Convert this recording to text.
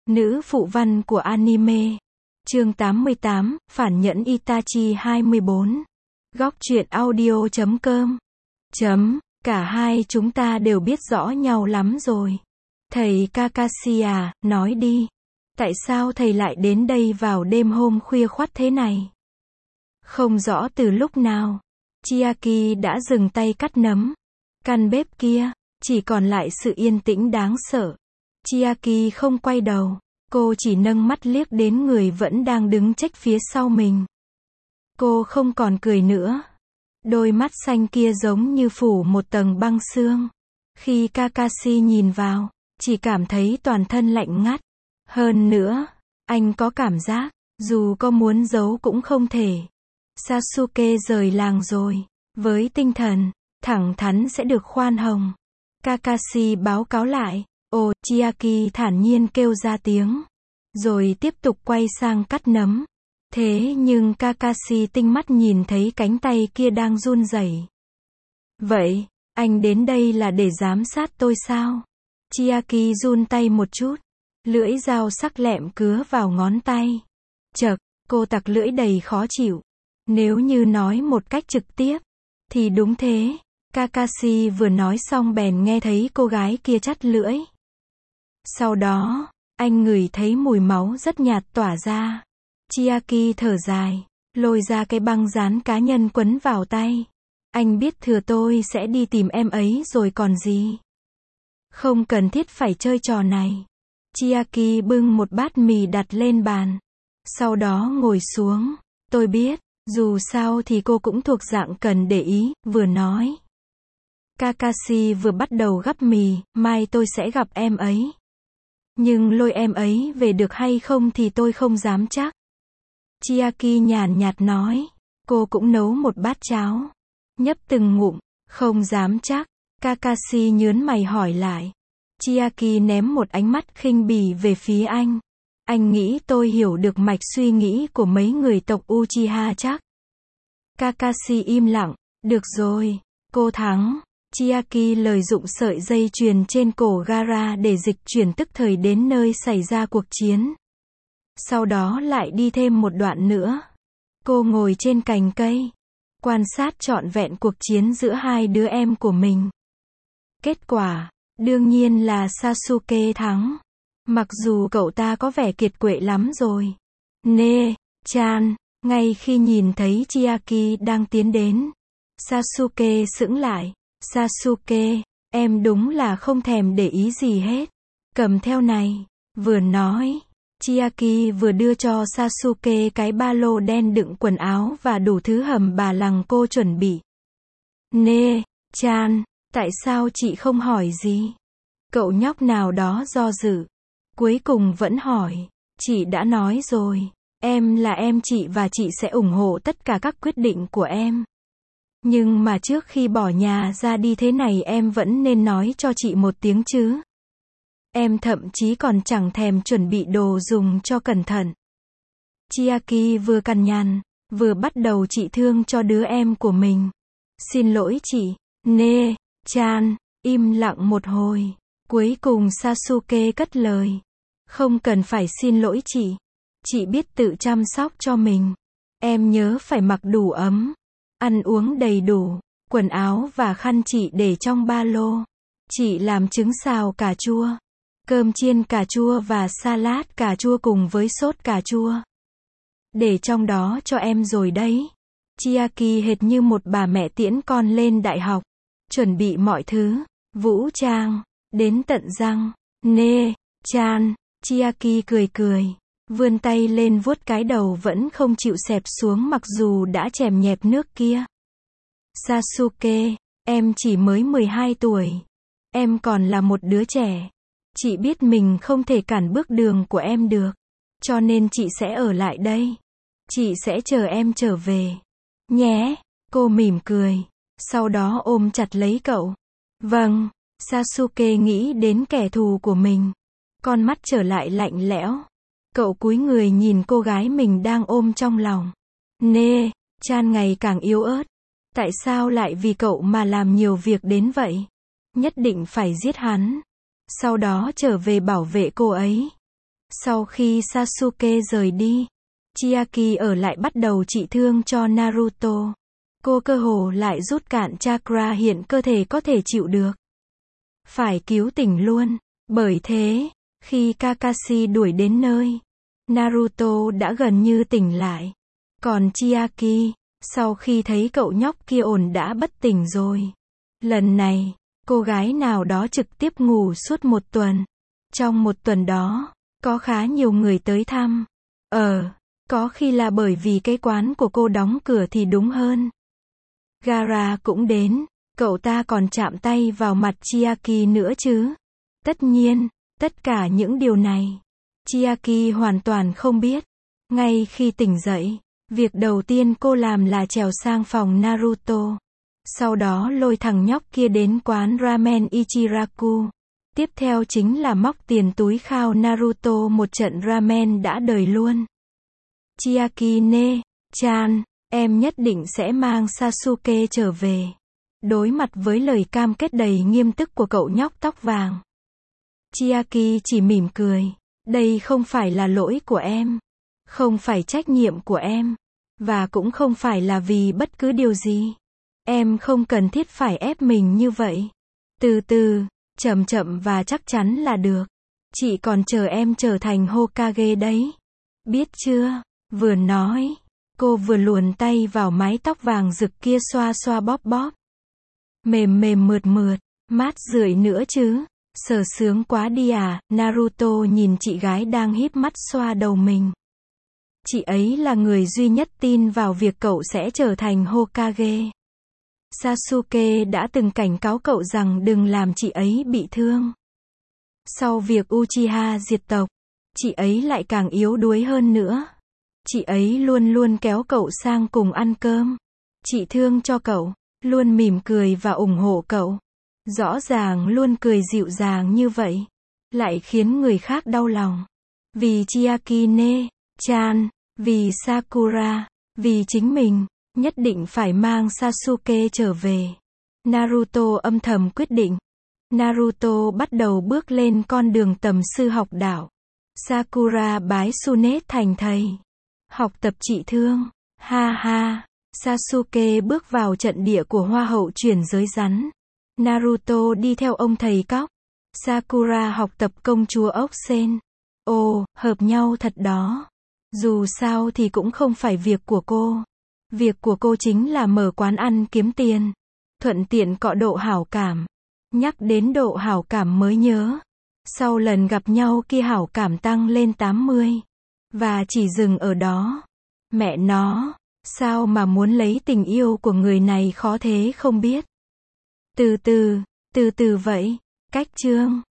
Nữ phụ văn của anime. Chương 88, Phản nhẫn Itachi 24. Góc truyện audio.com. Cả hai chúng ta đều biết rõ nhau lắm rồi. Thầy Kakashi à, nói đi. Tại sao thầy lại đến đây vào đêm hôm khuya khoắt thế này? Không rõ từ lúc nào, Chiaki đã dừng tay cắt nấm. Căn bếp kia, chỉ còn lại sự yên tĩnh đáng sợ. Chiaki không quay đầu, cô chỉ nâng mắt liếc đến người vẫn đang đứng chếch phía sau mình. Cô không còn cười nữa. Đôi mắt xanh kia giống như phủ một tầng băng xương. Khi Kakashi nhìn vào, chỉ cảm thấy toàn thân lạnh ngắt. Hơn nữa, anh có cảm giác, dù có muốn giấu cũng không thể. Sasuke rời làng rồi, với tinh thần thẳng thắn sẽ được khoan hồng. Kakashi báo cáo lại. Ồ, Chiaki thản nhiên kêu ra tiếng, rồi tiếp tục quay sang cắt nấm. Thế nhưng Kakashi tinh mắt nhìn thấy cánh tay kia đang run rẩy. Vậy, anh đến đây là để giám sát tôi sao? Chiaki run tay một chút, lưỡi dao sắc lẹm cứa vào ngón tay. Chậc, cô tặc lưỡi đầy khó chịu. Nếu như nói một cách trực tiếp, thì đúng thế. Kakashi vừa nói xong bèn nghe thấy cô gái kia chắt lưỡi. Sau đó, anh ngửi thấy mùi máu rất nhạt tỏa ra. Chiaki thở dài, lôi ra cái băng dán cá nhân quấn vào tay. Anh biết thừa tôi sẽ đi tìm em ấy rồi còn gì. Không cần thiết phải chơi trò này. Chiaki bưng một bát mì đặt lên bàn. Sau đó ngồi xuống. Tôi biết, dù sao thì cô cũng thuộc dạng cần để ý, vừa nói. Kakashi vừa bắt đầu gắp mì, mai tôi sẽ gặp em ấy. Nhưng lôi em ấy về được hay không thì tôi không dám chắc. Chiaki nhàn nhạt nói. Cô cũng nấu một bát cháo. Nhấp từng ngụm, không dám chắc. Kakashi nhớn mày hỏi lại. Chiaki ném một ánh mắt khinh bỉ về phía anh. Anh nghĩ tôi hiểu được mạch suy nghĩ của mấy người tộc Uchiha chắc. Kakashi im lặng. Được rồi, cô thắng. Chiaki lợi dụng sợi dây chuyền trên cổ Gaara để dịch chuyển tức thời đến nơi xảy ra cuộc chiến. Sau đó lại đi thêm một đoạn nữa. Cô ngồi trên cành cây, quan sát trọn vẹn cuộc chiến giữa hai đứa em của mình. Kết quả, đương nhiên là Sasuke thắng. Mặc dù cậu ta có vẻ kiệt quệ lắm rồi. Ne-chan, ngay khi nhìn thấy Chiaki đang tiến đến, Sasuke sững lại. Sasuke, em đúng là không thèm để ý gì hết. Cầm theo này. Vừa nói, Chiaki vừa đưa cho Sasuke cái ba lô đen đựng quần áo và đủ thứ hầm bà lằng cô chuẩn bị. Ne-chan, tại sao chị không hỏi gì? Cậu nhóc nào đó do dự. Cuối cùng vẫn hỏi. Chị đã nói rồi. Em là em chị và chị sẽ ủng hộ tất cả các quyết định của em. Nhưng mà trước khi bỏ nhà ra đi thế này em vẫn nên nói cho chị một tiếng chứ. Em thậm chí còn chẳng thèm chuẩn bị đồ dùng cho cẩn thận. Chiaki vừa cằn nhằn, vừa bắt đầu trị thương cho đứa em của mình. Xin lỗi chị. Ne-chan, im lặng một hồi. Cuối cùng Sasuke cất lời. Không cần phải xin lỗi chị. Chị biết tự chăm sóc cho mình. Em nhớ phải mặc đủ ấm. Ăn uống đầy đủ, quần áo và khăn chị để trong ba lô. Chị làm trứng xào cà chua, cơm chiên cà chua và salad cà chua cùng với sốt cà chua. Để trong đó cho em rồi đấy. Chiaki hệt như một bà mẹ tiễn con lên đại học. Chuẩn bị mọi thứ, vũ trang, đến tận răng. Ne-chan, Chiaki cười cười. Vươn tay lên vuốt cái đầu vẫn không chịu xẹp xuống mặc dù đã chèm nhẹp nước kia. Sasuke, em chỉ mới 12 tuổi. Em còn là một đứa trẻ. Chị biết mình không thể cản bước đường của em được. Cho nên chị sẽ ở lại đây. Chị sẽ chờ em trở về. Nhé. Cô mỉm cười. Sau đó ôm chặt lấy cậu. Vâng. Sasuke nghĩ đến kẻ thù của mình. Con mắt trở lại lạnh lẽo. Cậu cúi người nhìn cô gái mình đang ôm trong lòng. Ne-chan ngày càng yếu ớt. Tại sao lại vì cậu mà làm nhiều việc đến vậy? Nhất định phải giết hắn. Sau đó trở về bảo vệ cô ấy. Sau khi Sasuke rời đi, Chiaki ở lại bắt đầu trị thương cho Naruto. Cô cơ hồ lại rút cạn chakra hiện cơ thể có thể chịu được. Phải cứu tỉnh luôn. Bởi thế, khi Kakashi đuổi đến nơi, Naruto đã gần như tỉnh lại. Còn Chiaki, sau khi thấy cậu nhóc kia ổn đã bất tỉnh rồi. Lần này, cô gái nào đó trực tiếp ngủ suốt một tuần. Trong một tuần đó, có khá nhiều người tới thăm. Có khi là bởi vì cái quán của cô đóng cửa thì đúng hơn. Gaara cũng đến, cậu ta còn chạm tay vào mặt Chiaki nữa chứ. Tất nhiên, tất cả những điều này, Chiaki hoàn toàn không biết. Ngay khi tỉnh dậy, việc đầu tiên cô làm là trèo sang phòng Naruto. Sau đó lôi thằng nhóc kia đến quán ramen Ichiraku. Tiếp theo chính là móc tiền túi khao Naruto một trận ramen đã đời luôn. Chiaki chan, em nhất định sẽ mang Sasuke trở về. Đối mặt với lời cam kết đầy nghiêm túc của cậu nhóc tóc vàng, Chiaki chỉ mỉm cười. Đây không phải là lỗi của em. Không phải trách nhiệm của em. Và cũng không phải là vì bất cứ điều gì. Em không cần thiết phải ép mình như vậy. Từ từ, chậm chậm và chắc chắn là được. Chị còn chờ em trở thành Hokage đấy. Biết chưa? Vừa nói, cô vừa luồn tay vào mái tóc vàng rực kia xoa xoa bóp bóp. Mềm mềm mượt mượt, mát rượi nữa chứ. Sờ sướng quá đi à. Naruto nhìn chị gái đang híp mắt xoa đầu mình. Chị ấy là người duy nhất tin vào việc cậu sẽ trở thành Hokage. Sasuke đã từng cảnh cáo cậu rằng đừng làm chị ấy bị thương. Sau việc Uchiha diệt tộc, chị ấy lại càng yếu đuối hơn nữa. Chị ấy luôn luôn kéo cậu sang cùng ăn cơm. Chị thương cho cậu, luôn mỉm cười và ủng hộ cậu. Rõ ràng luôn cười dịu dàng như vậy, lại khiến người khác đau lòng. Vì Chiaki chan, vì Sakura, vì chính mình, nhất định phải mang Sasuke trở về. Naruto âm thầm quyết định. Naruto bắt đầu bước lên con đường tầm sư học đạo. Sakura bái Tsunade thành thầy. Học tập trị thương. Ha ha. Sasuke bước vào trận địa của Hoa hậu chuyển giới rắn. Naruto đi theo ông thầy cóc. Sakura học tập công chúa ốc sên. Ồ, hợp nhau thật đó. Dù sao thì cũng không phải việc của cô. Việc của cô chính là mở quán ăn kiếm tiền. Thuận tiện cọ độ hảo cảm. Nhắc đến độ hảo cảm mới nhớ. Sau lần gặp nhau kia hảo cảm tăng lên 80. Và chỉ dừng ở đó. Mẹ nó, sao mà muốn lấy tình yêu của người này khó thế không biết. Từ từ vậy. Cách chương